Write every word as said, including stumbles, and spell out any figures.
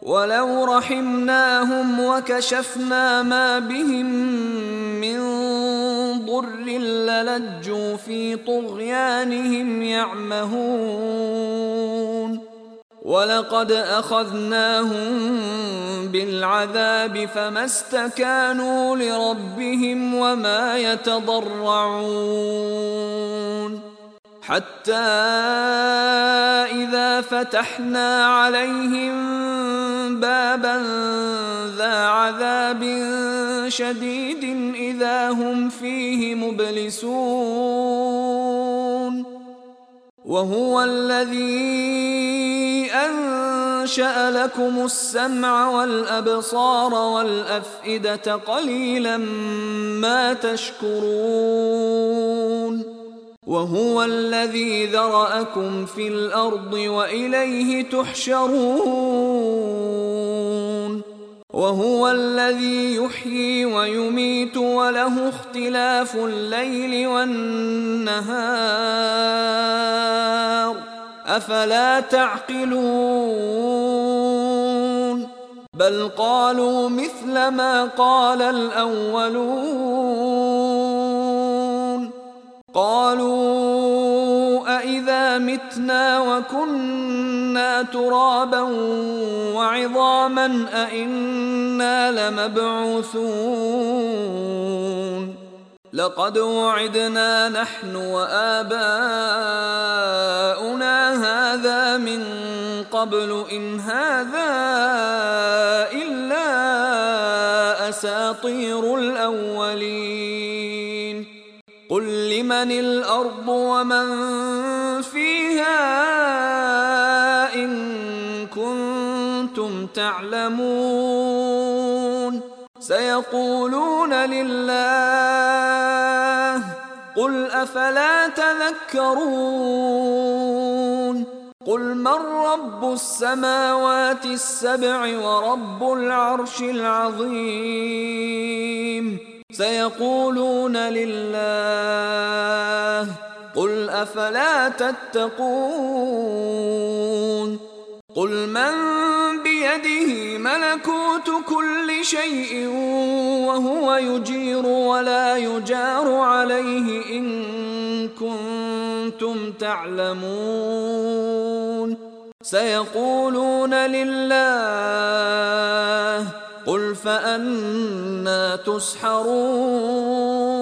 ولو رحمناهم وكشفنا ما بهم من ضر للجوا في طغيانهم يعمهون ولقد أخذناهم بالعذاب فما استكانوا لربهم وما يتضرعون حتى إذا فتحنا عليهم بابا ذا عذاب شديد إذا هم فيه مبلسون وهو الذي أنشأ لكم السمع والأبصار والأفئدة قليلا ما تشكرون وهو الذي ذرأكم في الأرض وإليه تحشرون وهو الذي يحيي ويميت وله اختلاف الليل والنهار أفلا تعقلون بل قالوا مثل ما قال الأولون قالوا أإذا متنا وكنا ترابا وعظاما أإنا لمبعوثون لقد وعدنا نحن وآباؤنا هذا من قبل إن هذا إلا أساطير الأولين قل لمن الأرض ومن فيها إن كنتم تعلمون سيقولون لله قل أفلا تذكرون قل من رب السماوات السبع ورب العرش العظيم سيقولون لله قل أفلا تتقون قل من بيده ملكوت كل شيء وهو يجير ولا يجار عليه إن كنتم تعلمون سيقولون لله قل فأنى تسحرون